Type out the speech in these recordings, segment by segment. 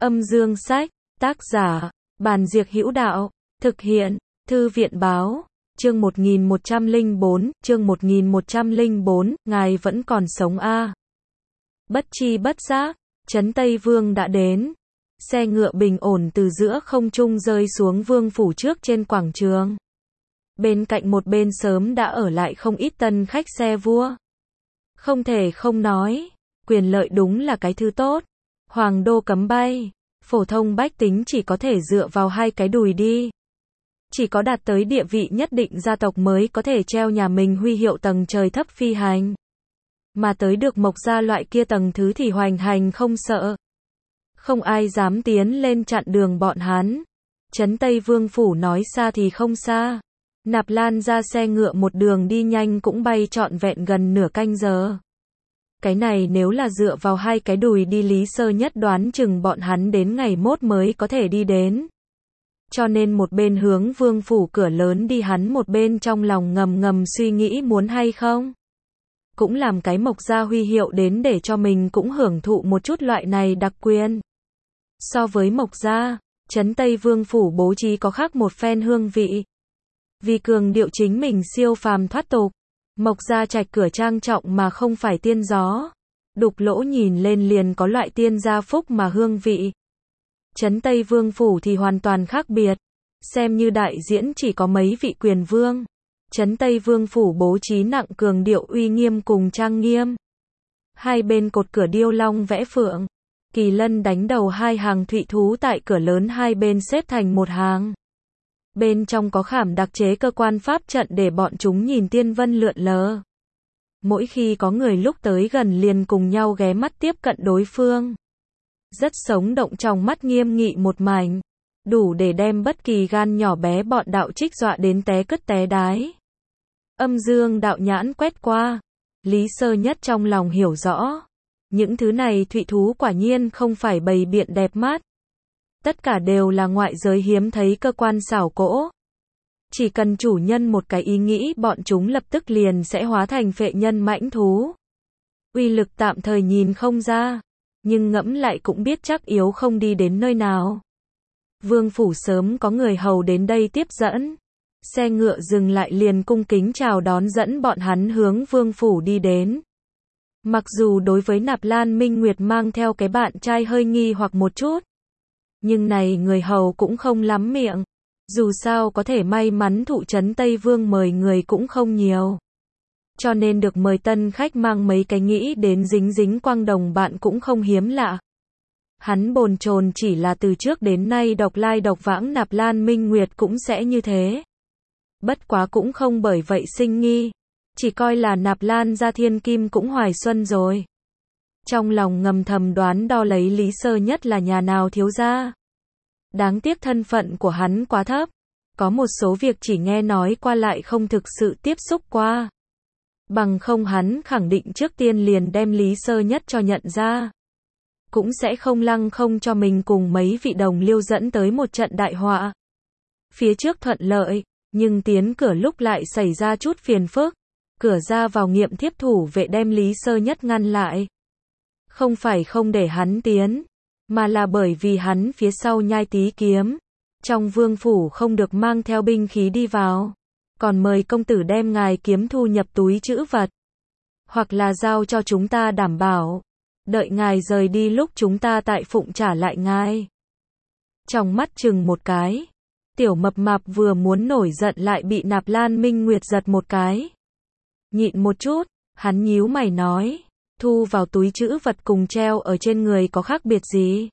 Âm dương sách, tác giả, Bàn Diệc Hữu Đạo, thực hiện, Thư viện Báo, chương 1104, ngài vẫn còn sống a. Bất chi bất giác, trấn Tây Vương đã đến. Xe ngựa bình ổn từ giữa không trung rơi xuống vương phủ trước trên quảng trường. Bên cạnh một bên sớm đã ở lại không ít tân khách xe vua. Không thể không nói, quyền lợi đúng là cái thứ tốt. Hoàng đô cấm bay, phổ thông bách tính chỉ có thể dựa vào hai cái đùi đi. Chỉ có đạt tới địa vị nhất định gia tộc mới có thể treo nhà mình huy hiệu tầng trời thấp phi hành. Mà tới được Mộc gia loại kia tầng thứ thì hoành hành không sợ. Không ai dám tiến lên chặn đường bọn hắn. Trấn Tây Vương phủ nói xa thì không xa. Nạp Lan ra xe ngựa một đường đi nhanh cũng bay trọn vẹn gần nửa canh giờ. Cái này nếu là dựa vào hai cái đùi đi Lý Sơ Nhất đoán chừng bọn hắn đến ngày mốt mới có thể đi đến. Cho nên một bên hướng vương phủ cửa lớn đi, hắn một bên trong lòng ngầm ngầm suy nghĩ muốn hay không. Cũng làm cái Mộc gia huy hiệu đến để cho mình cũng hưởng thụ một chút loại này đặc quyền. So với Mộc gia, trấn Tây Vương phủ bố trí có khác một phen hương vị. Vì cường điệu chính mình siêu phàm thoát tục, Mộc gia trạch cửa trang trọng mà không phải tiên gió. Đục lỗ nhìn lên liền có loại tiên gia phúc mà hương vị. Trấn Tây Vương phủ thì hoàn toàn khác biệt. Xem như đại diễn chỉ có mấy vị quyền vương. Trấn Tây Vương phủ bố trí nặng cường điệu uy nghiêm cùng trang nghiêm. Hai bên cột cửa điêu long vẽ phượng. Kỳ lân đánh đầu hai hàng thụy thú tại cửa lớn hai bên xếp thành một hàng. Bên trong có khảm đặc chế cơ quan pháp trận để bọn chúng nhìn tiên vân lượn lờ. Mỗi khi có người lúc tới gần liền cùng nhau ghé mắt tiếp cận đối phương. Rất sống động trong mắt nghiêm nghị một mảnh. Đủ để đem bất kỳ gan nhỏ bé bọn đạo trích dọa đến té cứt té đái. Âm dương đạo nhãn quét qua. Lý Sơ Nhất trong lòng hiểu rõ. Những thứ này thụy thú quả nhiên không phải bày biện đẹp mắt. Tất cả đều là ngoại giới hiếm thấy cơ quan xảo cỗ. Chỉ cần chủ nhân một cái ý nghĩ bọn chúng lập tức liền sẽ hóa thành phệ nhân mãnh thú. Uy lực tạm thời nhìn không ra. Nhưng ngẫm lại cũng biết chắc yếu không đi đến nơi nào. Vương phủ sớm có người hầu đến đây tiếp dẫn. Xe ngựa dừng lại liền cung kính chào đón dẫn bọn hắn hướng vương phủ đi đến. Mặc dù đối với Nạp Lan Minh Nguyệt mang theo cái bạn trai hơi nghi hoặc một chút. Nhưng này người hầu cũng không lắm miệng. Dù sao có thể may mắn thụ trấn Tây Vương mời người cũng không nhiều. Cho nên được mời tân khách mang mấy cái nghĩ đến dính dính quang đồng bạn cũng không hiếm lạ. Hắn bồn chồn chỉ là từ trước đến nay độc lai độc vãng Nạp Lan Minh Nguyệt cũng sẽ như thế. Bất quá cũng không bởi vậy sinh nghi. Chỉ coi là Nạp Lan gia thiên kim cũng hoài xuân rồi. Trong lòng ngầm thầm đoán đo lấy Lý Sơ Nhất là nhà nào thiếu gia. Đáng tiếc thân phận của hắn quá thấp. Có một số việc chỉ nghe nói qua lại không thực sự tiếp xúc qua. Bằng không hắn khẳng định trước tiên liền đem Lý Sơ Nhất cho nhận ra. Cũng sẽ không lăng không cho mình cùng mấy vị đồng liêu dẫn tới một trận đại họa. Phía trước thuận lợi, nhưng tiến cửa lúc lại xảy ra chút phiền phức. Cửa ra vào nghiệm thiếp thủ vệ đem Lý Sơ Nhất ngăn lại. Không phải không để hắn tiến, mà là bởi vì hắn phía sau nhai tí kiếm. Trong vương phủ không được mang theo binh khí đi vào. Còn mời công tử đem ngài kiếm thu nhập túi trữ vật. Hoặc là giao cho chúng ta đảm bảo. Đợi ngài rời đi lúc chúng ta tại phụng trả lại ngài. Trong mắt chừng một cái. Tiểu mập mạp vừa muốn nổi giận lại bị Nạp Lan Minh Nguyệt giật một cái. Nhịn một chút, hắn nhíu mày nói. Thu vào túi trữ vật cùng treo ở trên người có khác biệt gì?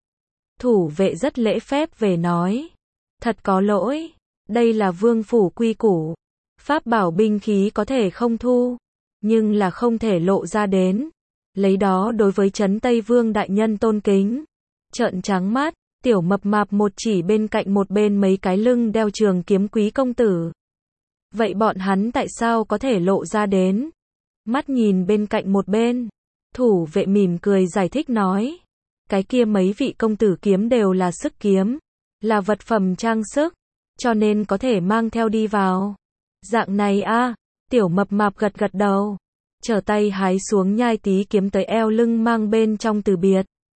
Thủ vệ rất lễ phép về nói. Thật có lỗi. Đây là vương phủ quy củ. Pháp bảo binh khí có thể không thu. Nhưng là không thể lộ ra đến. Lấy đó đối với trấn Tây Vương đại nhân tôn kính. Trợn trắng mắt. Tiểu mập mạp một chỉ bên cạnh một bên mấy cái lưng đeo trường kiếm quý công tử. Vậy bọn hắn tại sao có thể lộ ra đến? Mắt nhìn bên cạnh một bên. Thủ vệ mỉm cười giải thích nói. Cái kia mấy vị công tử kiếm đều là sức kiếm. Là vật phẩm trang sức. Cho nên có thể mang theo đi vào. Dạng này a. Tiểu mập mạp gật gật đầu. Trở tay hái xuống nhai tí kiếm tới eo lưng mang bên trong từ biệt.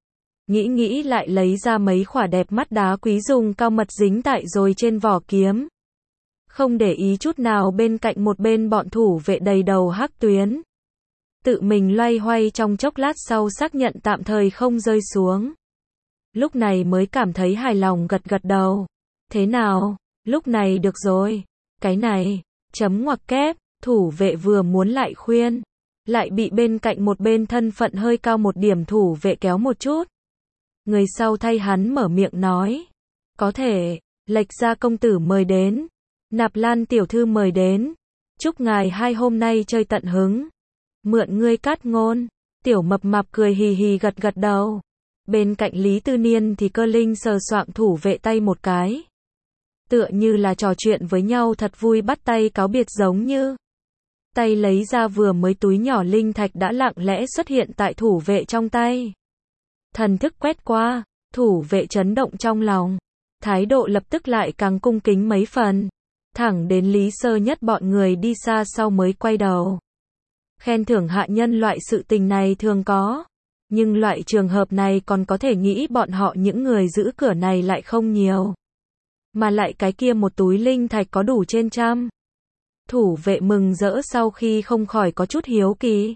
nghĩ lại lấy ra mấy khỏa đẹp mắt đá quý dùng cao mật dính tại rồi trên vỏ kiếm. Không để ý chút nào bên cạnh một bên bọn thủ vệ đầy đầu hắc tuyến. Tự mình loay hoay trong chốc lát sau xác nhận tạm thời không rơi xuống. Lúc này mới cảm thấy hài lòng gật gật đầu. Thế nào, lúc này được rồi. Cái này, chấm ngoặc kép, thủ vệ vừa muốn lại khuyên. Lại bị bên cạnh một bên thân phận hơi cao một điểm thủ vệ kéo một chút. Người sau thay hắn mở miệng nói. Có thể, Lệch Gia công tử mời đến. Nạp Lan tiểu thư mời đến. Chúc ngài hai hôm nay chơi tận hứng. Mượn ngươi cát ngôn. Tiểu mập mạp cười hì hì gật gật đầu. Bên cạnh Lý Tư Niên thì Cơ Linh sờ soạng thủ vệ tay một cái. Tựa như là trò chuyện với nhau thật vui bắt tay cáo biệt giống như. Tay lấy ra vừa mới túi nhỏ linh thạch đã lặng lẽ xuất hiện tại thủ vệ trong tay. Thần thức quét qua, thủ vệ chấn động trong lòng. Thái độ lập tức lại càng cung kính mấy phần. Thẳng đến Lý Sơ Nhất bọn người đi xa sau mới quay đầu. Khen thưởng hạ nhân loại sự tình này thường có. Nhưng loại trường hợp này còn có thể nghĩ bọn họ những người giữ cửa này lại không nhiều. Mà lại cái kia một túi linh thạch có đủ trên trăm. Thủ vệ mừng rỡ sau khi không khỏi có chút hiếu kỳ.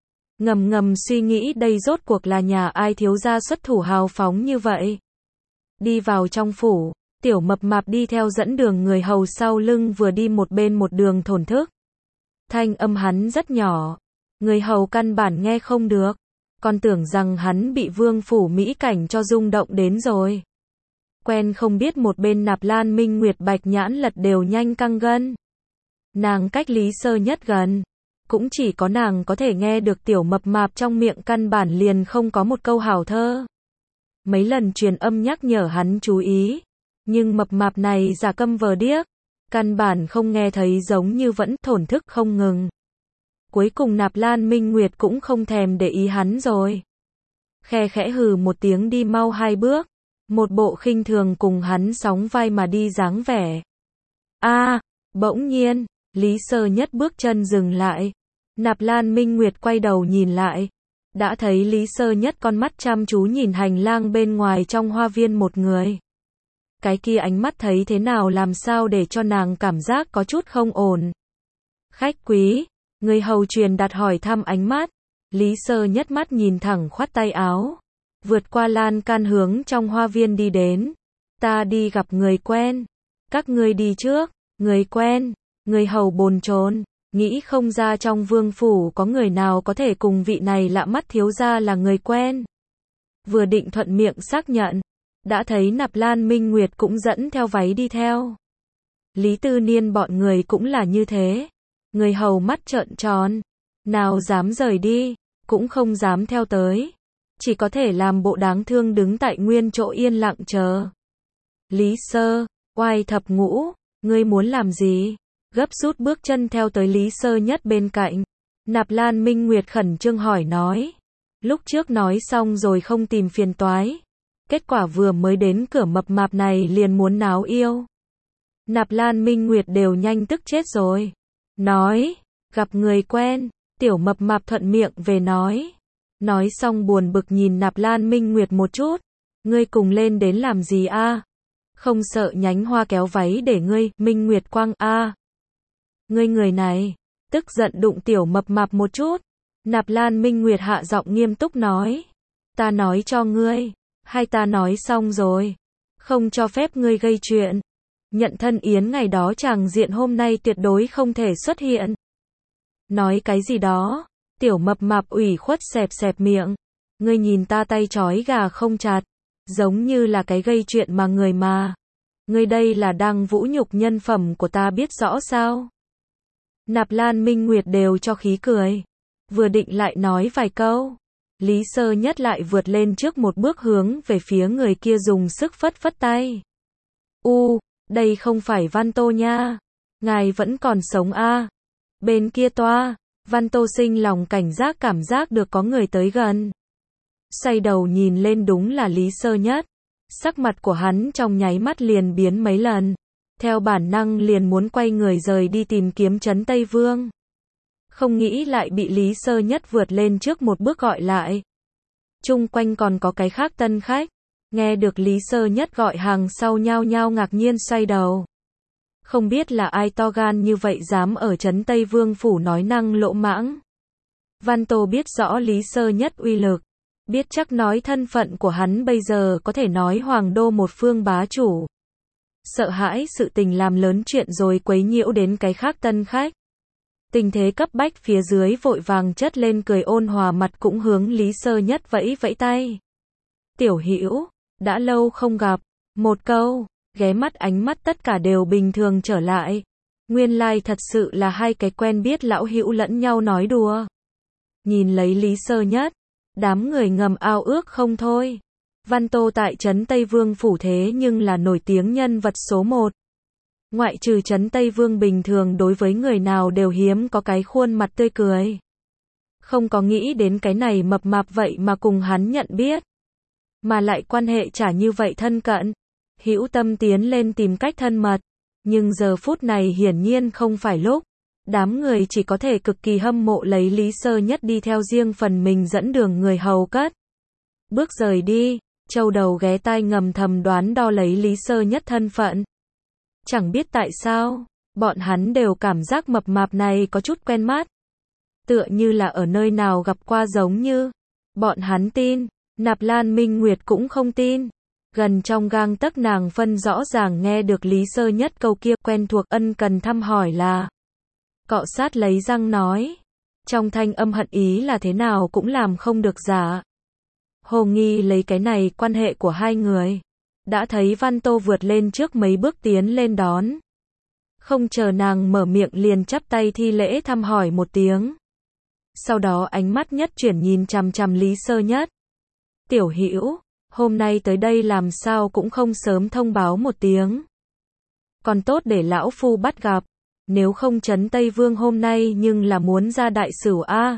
Ngầm suy nghĩ đây rốt cuộc là nhà ai thiếu gia xuất thủ hào phóng như vậy. Đi vào trong phủ, tiểu mập mạp đi theo dẫn đường người hầu sau lưng vừa đi một bên một đường thổn thức. Thanh âm hắn rất nhỏ, người hầu căn bản nghe không được, còn tưởng rằng hắn bị vương phủ mỹ cảnh cho rung động đến rồi. Quen không biết một bên Nạp Lan Minh Nguyệt bạch nhãn lật đều nhanh căng gân. Nàng cách Lý Sơ Nhất gần, cũng chỉ có nàng có thể nghe được tiểu mập mạp trong miệng căn bản liền không có một câu hảo thơ. Mấy lần truyền âm nhắc nhở hắn chú ý, nhưng mập mạp này giả câm vờ điếc, căn bản không nghe thấy giống như vẫn thổn thức không ngừng. Cuối cùng Nạp Lan Minh Nguyệt cũng không thèm để ý hắn rồi. Khe khẽ hừ một tiếng đi mau hai bước, một bộ khinh thường cùng hắn sóng vai mà đi dáng vẻ. Bỗng nhiên, Lý Sơ Nhất bước chân dừng lại. Nạp Lan Minh Nguyệt quay đầu nhìn lại. Đã thấy Lý Sơ Nhất con mắt chăm chú nhìn hành lang bên ngoài trong hoa viên một người. Cái kia ánh mắt thấy thế nào làm sao để cho nàng cảm giác có chút không ổn. Khách quý, người hầu truyền đặt hỏi thăm ánh mắt. Lý Sơ Nhất mắt nhìn thẳng khoát tay áo. Vượt qua lan can hướng trong hoa viên đi đến. Ta đi gặp người quen. Các ngươi đi trước, người quen. Người hầu bồn chồn, nghĩ không ra trong vương phủ có người nào có thể cùng vị này lạ mắt thiếu gia là người quen. Vừa định thuận miệng xác nhận, đã thấy Nạp Lan Minh Nguyệt cũng dẫn theo váy đi theo. Lý Tư Niên bọn người cũng là như thế. Người hầu mắt trợn tròn, nào dám rời đi, cũng không dám theo tới. Chỉ có thể làm bộ đáng thương đứng tại nguyên chỗ yên lặng chờ. Lý Sơ, oai thập ngũ, ngươi muốn làm gì? Gấp rút bước chân theo tới Lý Sơ Nhất bên cạnh. Nạp Lan Minh Nguyệt khẩn trương hỏi nói. Lúc trước nói xong rồi không tìm phiền toái. Kết quả vừa mới đến cửa mập mạp này liền muốn náo yêu. Nạp Lan Minh Nguyệt đều nhanh tức chết rồi. Nói, gặp người quen, tiểu mập mạp thuận miệng về nói. Nói xong buồn bực nhìn Nạp Lan Minh Nguyệt một chút. Ngươi cùng lên đến làm gì a? Không sợ nhánh hoa kéo váy để ngươi, Minh Nguyệt quăng a. Ngươi người này, tức giận đụng tiểu mập mạp một chút. Nạp Lan Minh Nguyệt hạ giọng nghiêm túc nói. Ta nói cho ngươi, hay ta nói xong rồi. Không cho phép ngươi gây chuyện. Nhận thân yến ngày đó chàng diện hôm nay tuyệt đối không thể xuất hiện. Nói cái gì đó, tiểu mập mạp ủy khuất xẹp xẹp miệng. Ngươi nhìn ta tay trói gà không chặt, giống như là cái gây chuyện mà người mà. Ngươi đây là đang vũ nhục nhân phẩm của ta biết rõ sao? Nạp Lan Minh Nguyệt đều cho khí cười. Vừa định lại nói vài câu. Lý Sơ Nhất lại vượt lên trước một bước hướng về phía người kia dùng sức phất phất tay. Đây không phải Văn Tô nha. Ngài vẫn còn sống a? Bên kia toa, Văn Tô sinh lòng cảnh giác cảm giác được có người tới gần. Xoay đầu nhìn lên đúng là Lý Sơ Nhất. Sắc mặt của hắn trong nháy mắt liền biến mấy lần. Theo bản năng liền muốn quay người rời đi tìm kiếm Trấn Tây Vương. Không nghĩ lại bị Lý Sơ Nhất vượt lên trước một bước gọi lại. Chung quanh còn có cái khác tân khách. Nghe được Lý Sơ Nhất gọi hàng sau nhao nhao ngạc nhiên xoay đầu. Không biết là ai to gan như vậy dám ở trấn Tây Vương phủ nói năng lỗ mãng. Văn Tô biết rõ Lý Sơ Nhất uy lực. Biết chắc nói thân phận của hắn bây giờ có thể nói hoàng đô một phương bá chủ. Sợ hãi sự tình làm lớn chuyện rồi quấy nhiễu đến cái khác tân khách. Tình thế cấp bách phía dưới vội vàng chất lên cười ôn hòa, mặt cũng hướng Lý Sơ Nhất vẫy vẫy tay. Tiểu Hữu, đã lâu không gặp. Một câu, ghé mắt ánh mắt tất cả đều bình thường trở lại. Nguyên lai thật sự là hai cái quen biết lão hữu lẫn nhau nói đùa. Nhìn lấy Lý Sơ Nhất, đám người ngầm ao ước không thôi. Văn Tô tại trấn Tây Vương phủ thế nhưng là nổi tiếng nhân vật số 1. Ngoại trừ trấn Tây Vương bình thường đối với người nào đều hiếm có cái khuôn mặt tươi cười. Không có nghĩ đến cái này mập mạp vậy mà cùng hắn nhận biết. Mà lại quan hệ chả như vậy thân cận. Hữu tâm tiến lên tìm cách thân mật. Nhưng giờ phút này hiển nhiên không phải lúc. Đám người chỉ có thể cực kỳ hâm mộ lấy Lý Sơ Nhất đi theo riêng phần mình dẫn đường người hầu cất. Bước rời đi, châu đầu ghé tai ngầm thầm đoán đo lấy Lý Sơ Nhất thân phận. Chẳng biết tại sao, bọn hắn đều cảm giác mập mạp này có chút quen mắt. Tựa như là ở nơi nào gặp qua giống như. Bọn hắn tin, Nạp Lan Minh Nguyệt cũng không tin. Gần trong gang tấc nàng phân rõ ràng nghe được Lý Sơ Nhất câu kia quen thuộc ân cần thăm hỏi là. Cọ sát lấy răng nói. Trong thanh âm hận ý là thế nào cũng làm không được giả. Hồ nghi lấy cái này quan hệ của hai người. Đã thấy Văn Tô vượt lên trước mấy bước tiến lên đón. Không chờ nàng mở miệng liền chắp tay thi lễ thăm hỏi một tiếng. Sau đó ánh mắt nhất chuyển nhìn chằm chằm Lý Sơ Nhất. Tiểu Hữu, hôm nay tới đây làm sao cũng không sớm thông báo một tiếng. Còn tốt để lão phu bắt gặp. Nếu không trấn Tây Vương hôm nay nhưng là muốn ra đại sửu a.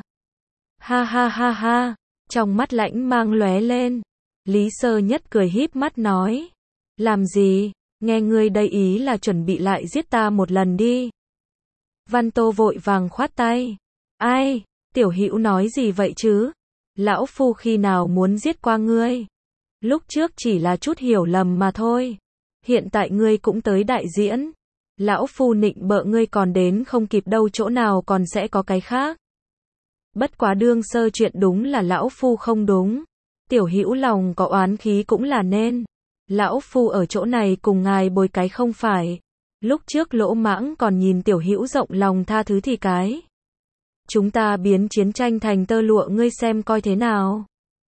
Ha ha ha ha, trong mắt lãnh mang lóe lên. Lý Sơ Nhất cười híp mắt nói. Làm gì, nghe ngươi đây ý là chuẩn bị lại giết ta một lần đi. Văn Tô vội vàng khoát tay. Ai, Tiểu Hữu nói gì vậy chứ? Lão phu khi nào muốn giết qua ngươi? Lúc trước chỉ là chút hiểu lầm mà thôi. Hiện tại ngươi cũng tới đại diễn. Lão phu nịnh bợ ngươi còn đến không kịp đâu, chỗ nào còn sẽ có cái khác. Bất quá đương sơ chuyện đúng là lão phu không đúng. Tiểu Hữu lòng có oán khí cũng là nên. Lão phu ở chỗ này cùng ngài bồi cái không phải. Lúc trước lỗ mãng còn nhìn Tiểu Hữu rộng lòng tha thứ thì cái. Chúng ta biến chiến tranh thành tơ lụa, ngươi xem coi thế nào.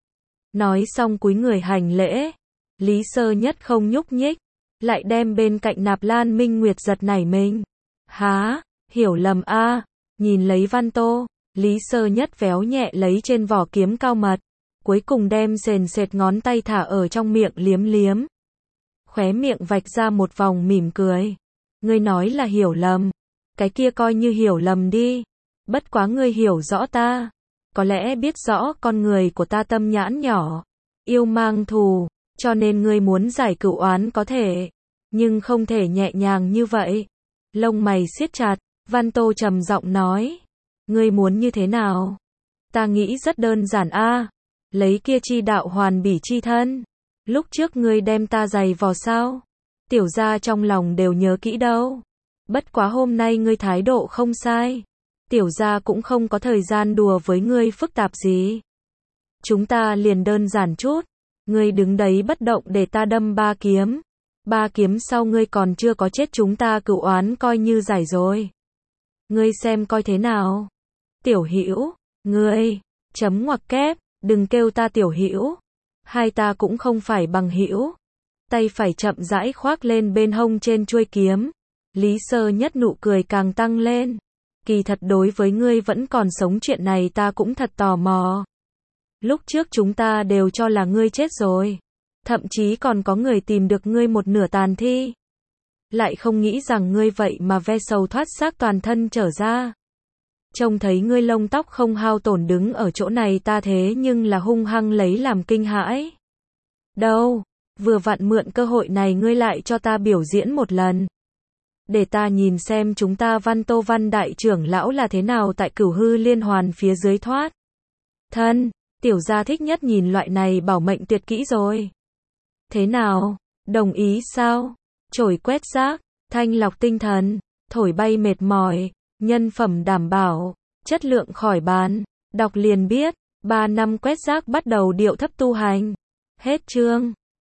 Nói xong cúi người hành lễ. Lý Sơ Nhất không nhúc nhích. Lại đem bên cạnh Nạp Lan Minh Nguyệt giật nảy mình. Há, hiểu lầm a. Nhìn lấy Văn Tô, Lý Sơ Nhất véo nhẹ lấy trên vỏ kiếm cao mật. Cuối cùng đem sền sệt ngón tay thả ở trong miệng liếm liếm. Khóe miệng vạch ra một vòng mỉm cười. Ngươi nói là hiểu lầm. Cái kia coi như hiểu lầm đi. Bất quá ngươi hiểu rõ ta. Có lẽ biết rõ con người của ta tâm nhãn nhỏ. Yêu mang thù. Cho nên ngươi muốn giải cửu oán có thể. Nhưng không thể nhẹ nhàng như vậy. Lông mày siết chặt. Văn Tô trầm giọng nói. Ngươi muốn như thế nào? Ta nghĩ rất đơn giản a. Lấy kia chi đạo hoàn bỉ chi thân. Lúc trước ngươi đem ta giày vò sao? Tiểu gia trong lòng đều nhớ kỹ đâu. Bất quá hôm nay ngươi thái độ không sai. Tiểu gia cũng không có thời gian đùa với ngươi phức tạp gì. Chúng ta liền đơn giản chút. Ngươi đứng đấy bất động để ta đâm 3 kiếm. 3 kiếm sau ngươi còn chưa có chết, chúng ta cửu oán coi như giải rồi. Ngươi xem coi thế nào? Tiểu Hữu, ngươi, chấm ngoặc kép, đừng kêu ta Tiểu Hữu. Hai ta cũng không phải bằng hữu. Tay phải chậm rãi khoác lên bên hông trên chuôi kiếm. Lý Sơ Nhất nụ cười càng tăng lên. Kỳ thật đối với ngươi vẫn còn sống chuyện này ta cũng thật tò mò. Lúc trước chúng ta đều cho là ngươi chết rồi. Thậm chí còn có người tìm được ngươi một nửa tàn thi. Lại không nghĩ rằng ngươi vậy mà ve sầu thoát xác toàn thân trở ra. Trông thấy ngươi lông tóc không hao tổn đứng ở chỗ này ta thế nhưng là hung hăng lấy làm kinh hãi. Đâu, vừa vặn mượn cơ hội này ngươi lại cho ta biểu diễn một lần. Để ta nhìn xem chúng ta Văn Tô Văn đại trưởng lão là thế nào tại Cửu Hư Liên Hoàn phía dưới thoát thân. Tiểu gia thích nhất nhìn loại này bảo mệnh tuyệt kỹ rồi. Thế nào? Đồng ý sao? Chổi quét rác, thanh lọc tinh thần, thổi bay mệt mỏi, nhân phẩm đảm bảo, chất lượng khỏi bàn. Đọc liền biết, 3 năm quét rác bắt đầu điệu thấp tu hành. Hết chương.